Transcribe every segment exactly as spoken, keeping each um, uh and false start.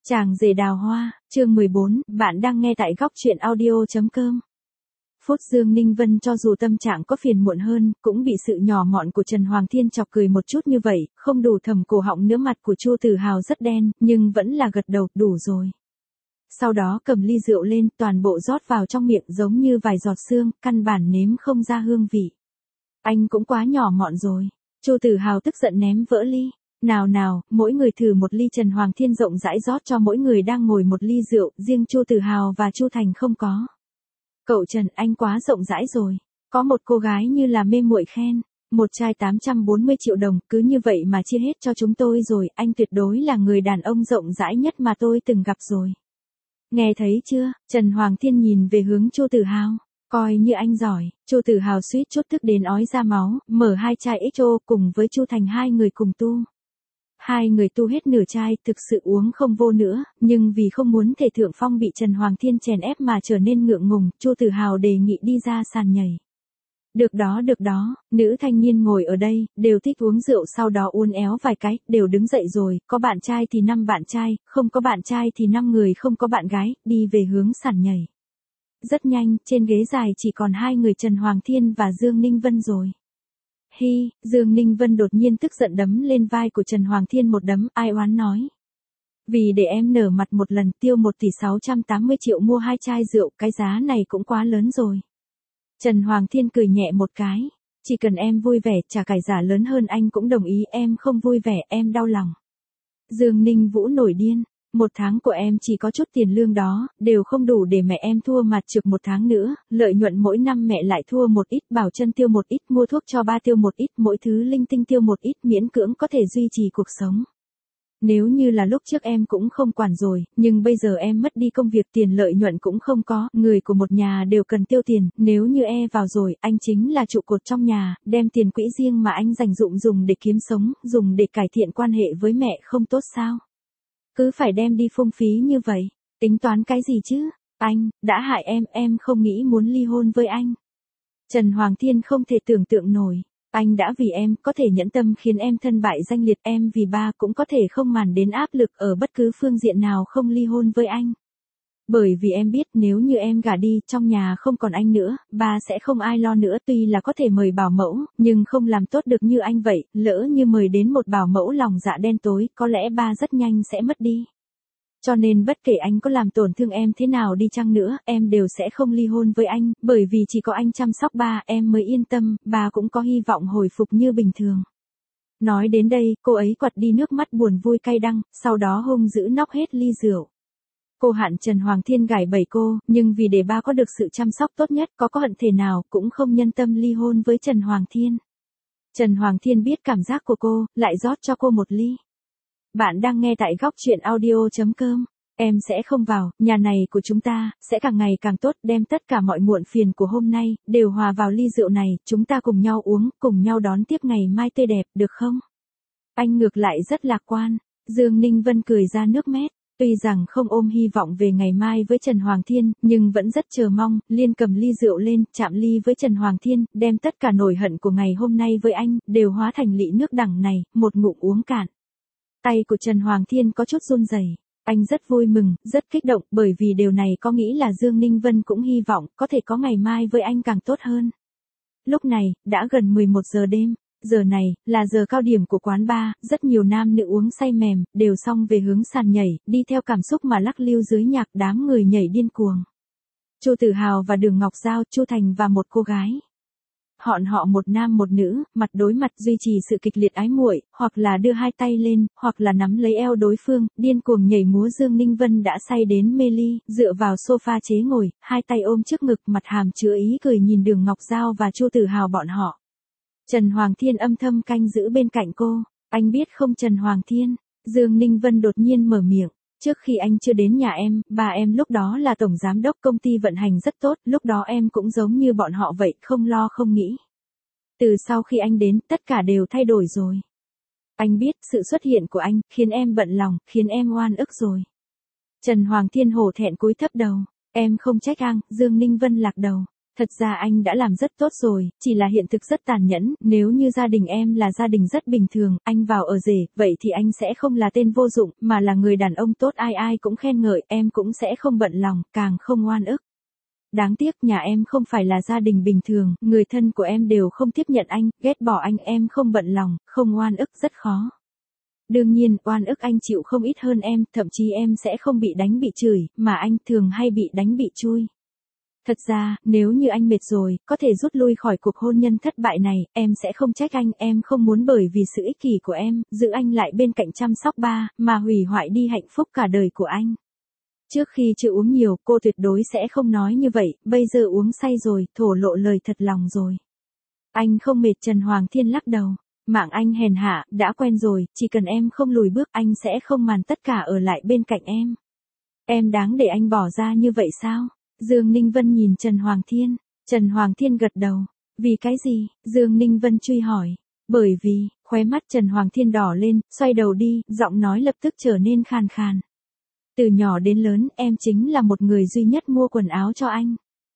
Chàng rể đào hoa, chương mười bốn, bạn đang nghe tại góc truyện audio.com. Phút Dương Ninh Vân cho dù tâm trạng có phiền muộn hơn, cũng bị sự nhỏ mọn của Trần Hoàng Thiên chọc cười một chút như vậy, không đủ thầm cổ họng nữa. Mặt của Chu Tử Hào rất đen, nhưng vẫn là gật đầu, đủ rồi. Sau đó cầm ly rượu lên, toàn bộ rót vào trong miệng giống như vài giọt sương, căn bản nếm không ra hương vị. Anh cũng quá nhỏ mọn rồi. Chu Tử Hào tức giận ném vỡ ly. Nào nào, mỗi người thử một ly. Trần Hoàng Thiên rộng rãi rót cho mỗi người đang ngồi một ly rượu, riêng Chu Tử Hào và Chu Thành không có. Cậu Trần, anh quá rộng rãi rồi. Có một cô gái như là mê muội khen, một chai tám trăm bốn mươi triệu đồng, cứ như vậy mà chia hết cho chúng tôi rồi, anh tuyệt đối là người đàn ông rộng rãi nhất mà tôi từng gặp rồi. Nghe thấy chưa? Trần Hoàng Thiên nhìn về hướng Chu Tử Hào. Coi như anh giỏi. Chu Tử Hào suýt chút tức đến ói ra máu, mở hai chai ích ô cùng với Chu Thành hai người cùng tu. Hai người tu hết nửa chai, thực sự uống không vô nữa, nhưng vì không muốn thể thượng phong bị Trần Hoàng Thiên chèn ép mà trở nên ngượng ngùng, Chu Tử Hào đề nghị đi ra sàn nhảy. Được đó được đó, nữ thanh niên ngồi ở đây, đều thích uống rượu, sau đó uốn éo vài cái, đều đứng dậy rồi, có bạn trai thì năm bạn trai, không có bạn trai thì năm người không có bạn gái, đi về hướng sàn nhảy. Rất nhanh, trên ghế dài chỉ còn hai người Trần Hoàng Thiên và Dương Ninh Vân rồi. Hi, Dương Ninh Vân đột nhiên tức giận đấm lên vai của Trần Hoàng Thiên một đấm, ai oán nói. Vì để em nở mặt một lần tiêu một tỷ sáu trăm tám mươi triệu mua hai chai rượu, cái giá này cũng quá lớn rồi. Trần Hoàng Thiên cười nhẹ một cái, chỉ cần em vui vẻ, trả cải giả lớn hơn anh cũng đồng ý, em không vui vẻ, em đau lòng. Dương Ninh Vũ nổi điên. Một tháng của em chỉ có chút tiền lương đó, đều không đủ để mẹ em thua mặt trực một tháng nữa, lợi nhuận mỗi năm mẹ lại thua một ít, bảo chân tiêu một ít, mua thuốc cho ba tiêu một ít, mỗi thứ linh tinh tiêu một ít, miễn cưỡng có thể duy trì cuộc sống. Nếu như là lúc trước em cũng không quản rồi, nhưng bây giờ em mất đi công việc, tiền lợi nhuận cũng không có, người của một nhà đều cần tiêu tiền, nếu như e vào rồi, anh chính là trụ cột trong nhà, đem tiền quỹ riêng mà anh dành dụm dùng để kiếm sống, dùng để cải thiện quan hệ với mẹ không tốt sao? Cứ phải đem đi phung phí như vậy, tính toán cái gì chứ? Anh, đã hại em, em không nghĩ muốn ly hôn với anh. Trần Hoàng Thiên không thể tưởng tượng nổi, anh đã vì em, có thể nhẫn tâm khiến em thân bại danh liệt, em vì ba cũng có thể không màng đến áp lực ở bất cứ phương diện nào không ly hôn với anh. Bởi vì em biết nếu như em gả đi, trong nhà không còn anh nữa, ba sẽ không ai lo nữa, tuy là có thể mời bảo mẫu, nhưng không làm tốt được như anh vậy, lỡ như mời đến một bảo mẫu lòng dạ đen tối, có lẽ ba rất nhanh sẽ mất đi. Cho nên bất kể anh có làm tổn thương em thế nào đi chăng nữa, em đều sẽ không ly hôn với anh, bởi vì chỉ có anh chăm sóc ba, em mới yên tâm, ba cũng có hy vọng hồi phục như bình thường. Nói đến đây, cô ấy quặt đi nước mắt buồn vui cay đắng, sau đó hung dữ nóc hết ly rượu. Cô hạn Trần Hoàng Thiên gài bẫy cô, nhưng vì để ba có được sự chăm sóc tốt nhất, có có hận thể nào, cũng không nhân tâm ly hôn với Trần Hoàng Thiên. Trần Hoàng Thiên biết cảm giác của cô, lại rót cho cô một ly. Bạn đang nghe tại góc truyện audio.com. Em sẽ không vào, nhà này của chúng ta, sẽ càng ngày càng tốt, đem tất cả mọi muộn phiền của hôm nay, đều hòa vào ly rượu này, chúng ta cùng nhau uống, cùng nhau đón tiếp ngày mai tươi đẹp, được không? Anh ngược lại rất lạc quan. Dương Ninh Vân cười ra nước mét. Tuy rằng không ôm hy vọng về ngày mai với Trần Hoàng Thiên, nhưng vẫn rất chờ mong, liên cầm ly rượu lên, chạm ly với Trần Hoàng Thiên, đem tất cả nỗi hận của ngày hôm nay với anh, đều hóa thành lị nước đằng này, một ngụm uống cạn. Tay của Trần Hoàng Thiên có chút run rẩy. Anh rất vui mừng, rất kích động, bởi vì điều này có nghĩ là Dương Ninh Vân cũng hy vọng, có thể có ngày mai với anh càng tốt hơn. Lúc này, đã gần mười một giờ đêm. Giờ này, là giờ cao điểm của quán bar, rất nhiều nam nữ uống say mềm, đều xong về hướng sàn nhảy, đi theo cảm xúc mà lắc lưu dưới nhạc, đám người nhảy điên cuồng. Chu Tử Hào và Đường Ngọc Giao, Chu Thành và một cô gái. Họn họ một nam một nữ, mặt đối mặt duy trì sự kịch liệt ái muội, hoặc là đưa hai tay lên, hoặc là nắm lấy eo đối phương, điên cuồng nhảy múa. Dương Ninh Vân đã say đến mê ly, dựa vào sofa chế ngồi, hai tay ôm trước ngực, mặt hàm chứa ý cười nhìn Đường Ngọc Giao và Chu Tử Hào bọn họ. Trần Hoàng Thiên âm thầm canh giữ bên cạnh cô. Anh biết không Trần Hoàng Thiên? Dương Ninh Vân đột nhiên mở miệng. Trước khi anh chưa đến nhà em, ba em lúc đó là tổng giám đốc công ty vận hành rất tốt, lúc đó em cũng giống như bọn họ vậy, không lo không nghĩ. Từ sau khi anh đến, tất cả đều thay đổi rồi. Anh biết sự xuất hiện của anh, khiến em bận lòng, khiến em oan ức rồi. Trần Hoàng Thiên hổ thẹn cúi thấp đầu. Em không trách anh. Dương Ninh Vân lạc đầu. Thật ra anh đã làm rất tốt rồi, chỉ là hiện thực rất tàn nhẫn, nếu như gia đình em là gia đình rất bình thường, anh vào ở rể, vậy thì anh sẽ không là tên vô dụng, mà là người đàn ông tốt ai ai cũng khen ngợi, em cũng sẽ không bận lòng, càng không oan ức. Đáng tiếc nhà em không phải là gia đình bình thường, người thân của em đều không tiếp nhận anh, ghét bỏ anh, em không bận lòng, không oan ức rất khó. Đương nhiên, oan ức anh chịu không ít hơn em, thậm chí em sẽ không bị đánh bị chửi, mà anh thường hay bị đánh bị chui. Thật ra, nếu như anh mệt rồi, có thể rút lui khỏi cuộc hôn nhân thất bại này, em sẽ không trách anh, em không muốn bởi vì sự ích kỷ của em, giữ anh lại bên cạnh chăm sóc ba, mà hủy hoại đi hạnh phúc cả đời của anh. Trước khi chưa uống nhiều, cô tuyệt đối sẽ không nói như vậy, bây giờ uống say rồi, thổ lộ lời thật lòng rồi. Anh không mệt, Trần Hoàng Thiên lắc đầu. Mạng anh hèn hạ, đã quen rồi, chỉ cần em không lùi bước anh sẽ không màn tất cả ở lại bên cạnh em. Em đáng để anh bỏ ra như vậy sao? Dương Ninh Vân nhìn Trần Hoàng Thiên. Trần Hoàng Thiên gật đầu. Vì cái gì? Dương Ninh Vân truy hỏi. Bởi vì, khóe mắt Trần Hoàng Thiên đỏ lên, xoay đầu đi, giọng nói lập tức trở nên khàn khàn. Từ nhỏ đến lớn, em chính là một người duy nhất mua quần áo cho anh.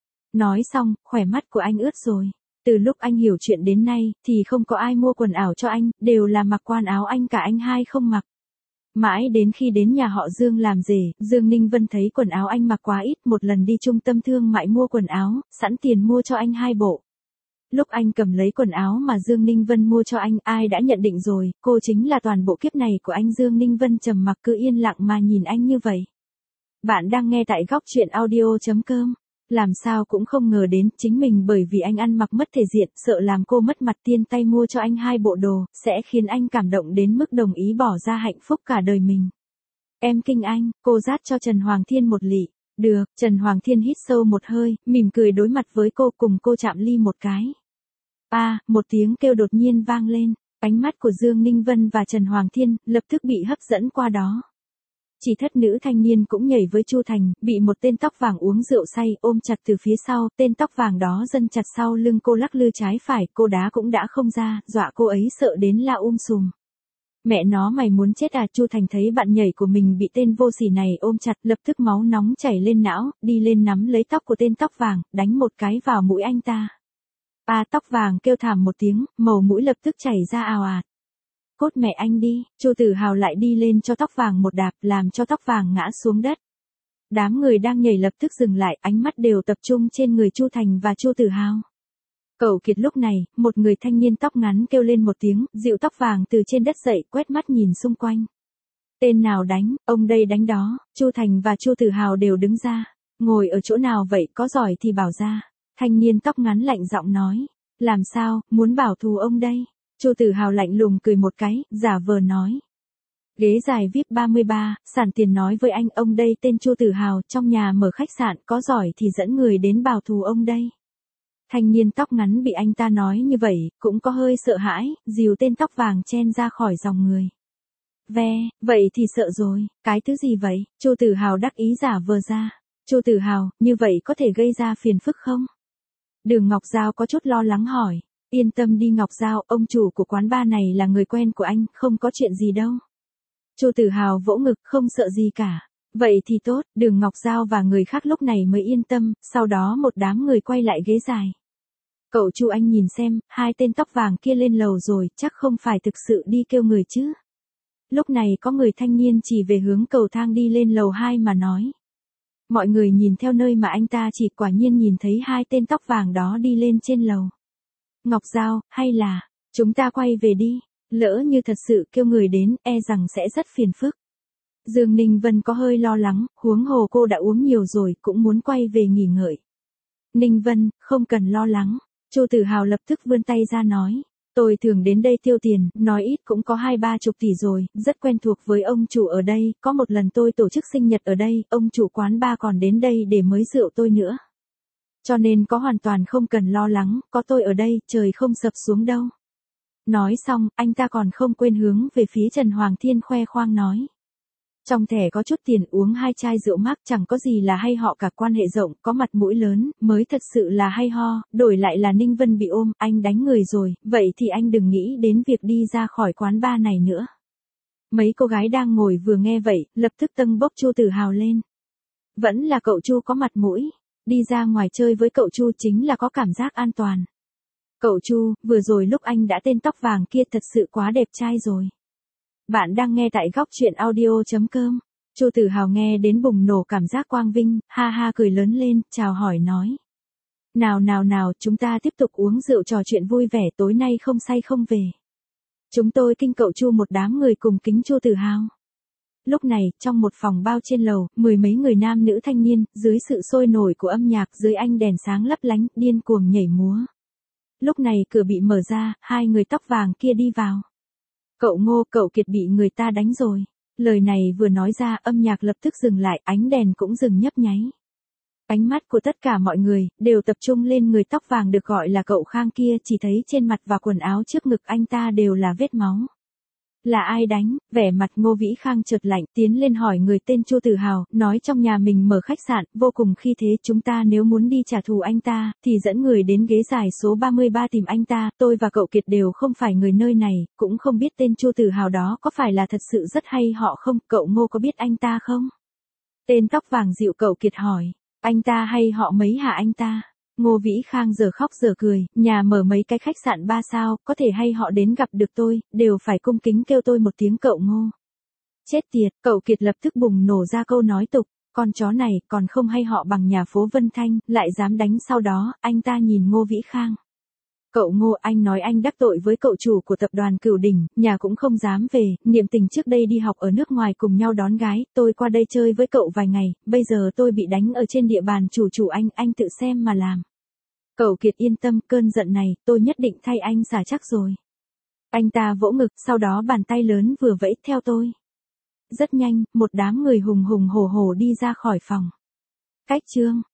Nói xong, khóe mắt của anh ướt rồi. Từ lúc anh hiểu chuyện đến nay, thì không có ai mua quần áo cho anh, đều là mặc quần áo anh cả anh hai không mặc. Mãi đến khi đến nhà họ Dương làm rể, Dương Ninh Vân thấy quần áo anh mặc quá ít, một lần đi trung tâm thương mại mua quần áo, sẵn tiền mua cho anh hai bộ. Lúc anh cầm lấy quần áo mà Dương Ninh Vân mua cho anh, ai đã nhận định rồi, cô chính là toàn bộ kiếp này của anh. Dương Ninh Vân trầm mặc cứ yên lặng mà nhìn anh như vậy. Bạn đang nghe tại góc truyện audio chấm com. Làm sao cũng không ngờ đến, chính mình bởi vì anh ăn mặc mất thể diện, sợ làm cô mất mặt tiên tay mua cho anh hai bộ đồ, sẽ khiến anh cảm động đến mức đồng ý bỏ ra hạnh phúc cả đời mình. Em kinh anh, cô rát cho Trần Hoàng Thiên một lị. Được, Trần Hoàng Thiên hít sâu một hơi, mỉm cười đối mặt với cô, cùng cô chạm ly một cái. A, à, một tiếng kêu đột nhiên vang lên, ánh mắt của Dương Ninh Vân và Trần Hoàng Thiên lập tức bị hấp dẫn qua đó. Chỉ thất nữ thanh niên cũng nhảy với Chu Thành, bị một tên tóc vàng uống rượu say ôm chặt từ phía sau, tên tóc vàng đó dâng chặt sau lưng cô lắc lư trái phải, cô đá cũng đã không ra, dọa cô ấy sợ đến la um sùm. Mẹ nó mày muốn chết à? Chu Thành thấy bạn nhảy của mình bị tên vô sỉ này ôm chặt, lập tức máu nóng chảy lên não, đi lên nắm lấy tóc của tên tóc vàng, đánh một cái vào mũi anh ta. A à, tóc vàng kêu thảm một tiếng, màu mũi lập tức chảy ra ào ạt. Cốt mẹ anh đi, Chu Tử Hào lại đi lên cho tóc vàng một đạp, làm cho tóc vàng ngã xuống đất. Đám người đang nhảy lập tức dừng lại, ánh mắt đều tập trung trên người Chu Thành và Chu Tử Hào. Cậu Kiệt lúc này, một người thanh niên tóc ngắn kêu lên một tiếng, dịu tóc vàng từ trên đất dậy, quét mắt nhìn xung quanh. Tên nào đánh, ông đây đánh đó. Chu Thành và Chu Tử Hào đều đứng ra. Ngồi ở chỗ nào vậy, có giỏi thì bảo ra. Thanh niên tóc ngắn lạnh giọng nói. Làm sao, muốn bảo thù ông đây? Chu Tử Hào lạnh lùng cười một cái, giả vờ nói. Ghế dài vê i pê ba mươi ba, sản tiền nói với anh, ông đây tên Chu Tử Hào, trong nhà mở khách sạn, có giỏi thì dẫn người đến bảo thù ông đây. Thanh niên tóc ngắn bị anh ta nói như vậy, cũng có hơi sợ hãi, dìu tên tóc vàng chen ra khỏi dòng người. Ve, vậy thì sợ rồi, cái thứ gì vậy? Chu Tử Hào đắc ý giả vờ ra. Chu Tử Hào, như vậy có thể gây ra phiền phức không? Đường Ngọc Giao có chút lo lắng hỏi. Yên tâm đi Ngọc Giao, ông chủ của quán bar này là người quen của anh, không có chuyện gì đâu. Chu Tử Hào vỗ ngực, không sợ gì cả. Vậy thì tốt, Đường Ngọc Giao và người khác lúc này mới yên tâm, sau đó một đám người quay lại ghế dài. Cậu Chu anh nhìn xem, hai tên tóc vàng kia lên lầu rồi, chắc không phải thực sự đi kêu người chứ. Lúc này có người thanh niên chỉ về hướng cầu thang đi lên lầu hai mà nói. Mọi người nhìn theo nơi mà anh ta chỉ, quả nhiên nhìn thấy hai tên tóc vàng đó đi lên trên lầu. Ngọc Giao, hay là, chúng ta quay về đi, lỡ như thật sự kêu người đến, e rằng sẽ rất phiền phức. Dương Ninh Vân có hơi lo lắng, huống hồ cô đã uống nhiều rồi, cũng muốn quay về nghỉ ngơi. Ninh Vân, không cần lo lắng. Chu Tử Hào lập tức vươn tay ra nói. Tôi thường đến đây tiêu tiền, nói ít cũng có hai ba chục tỷ rồi, rất quen thuộc với ông chủ ở đây, có một lần tôi tổ chức sinh nhật ở đây, ông chủ quán bar còn đến đây để mới rượu tôi nữa. Cho nên có hoàn toàn không cần lo lắng, có tôi ở đây, trời không sập xuống đâu. Nói xong, anh ta còn không quên hướng về phía Trần Hoàng Thiên khoe khoang nói. Trong thẻ có chút tiền, uống hai chai rượu mắc, chẳng có gì là hay họ cả, quan hệ rộng, có mặt mũi lớn, mới thật sự là hay ho, đổi lại là Ninh Vân bị ôm, anh đánh người rồi, vậy thì anh đừng nghĩ đến việc đi ra khỏi quán bar này nữa. Mấy cô gái đang ngồi vừa nghe vậy, lập tức tâng bốc Chu Tử Hào lên. Vẫn là cậu Chu có mặt mũi. đi ra ngoài chơi với cậu Chu chính là có cảm giác an toàn. Cậu Chu, vừa rồi lúc anh đã tên tóc vàng kia thật sự quá đẹp trai rồi. Bạn đang nghe tại góc chuyện audio chấm com. Chu Tử Hào nghe đến bùng nổ cảm giác quang vinh, ha ha cười lớn lên, chào hỏi nói. Nào nào nào, chúng ta tiếp tục uống rượu trò chuyện vui vẻ, tối nay không say không về. Chúng tôi kinh cậu Chu một đám người cùng kính Chu Tử Hào. Lúc này, trong một phòng bao trên lầu, mười mấy người nam nữ thanh niên, dưới sự sôi nổi của âm nhạc, dưới ánh đèn sáng lấp lánh, điên cuồng nhảy múa. Lúc này cửa bị mở ra, hai người tóc vàng kia đi vào. Cậu Ngô, cậu Kiệt bị người ta đánh rồi. Lời này vừa nói ra, âm nhạc lập tức dừng lại, ánh đèn cũng dừng nhấp nháy. Ánh mắt của tất cả mọi người, đều tập trung lên người tóc vàng được gọi là cậu Khang kia, chỉ thấy trên mặt và quần áo trước ngực anh ta đều là vết máu. Là ai đánh? Vẻ mặt Ngô Vĩ Khang chợt lạnh, tiến lên hỏi người tên Chu Tử Hào, nói trong nhà mình mở khách sạn, vô cùng khi thế, chúng ta nếu muốn đi trả thù anh ta, thì dẫn người đến ghế dài số ba mươi ba tìm anh ta, tôi và cậu Kiệt đều không phải người nơi này, cũng không biết tên Chu Tử Hào đó có phải là thật sự rất hay họ không, cậu Ngô có biết anh ta không? Tên tóc vàng dịu cậu Kiệt hỏi, anh ta hay họ mấy hả anh ta? Ngô Vĩ Khang giờ khóc giờ cười, nhà mở mấy cái khách sạn ba sao, có thể hay họ đến gặp được tôi, đều phải cung kính kêu tôi một tiếng cậu Ngô. Chết tiệt, cậu Kiệt lập tức bùng nổ ra câu nói tục, con chó này còn không hay họ bằng nhà phố Vân Thanh, lại dám đánh sau đó, anh ta nhìn Ngô Vĩ Khang. Cậu Ngô, anh nói anh đắc tội với cậu chủ của tập đoàn Cửu Đỉnh, nhà cũng không dám về, niệm tình trước đây đi học ở nước ngoài cùng nhau đón gái, tôi qua đây chơi với cậu vài ngày, bây giờ tôi bị đánh ở trên địa bàn chủ chủ anh, anh tự xem mà làm. Cậu Kiệt yên tâm, cơn giận này, tôi nhất định thay anh xả chắc rồi. Anh ta vỗ ngực, sau đó bàn tay lớn vừa vẫy theo tôi. Rất nhanh, một đám người hùng hùng hổ hổ đi ra khỏi phòng. Cách chương.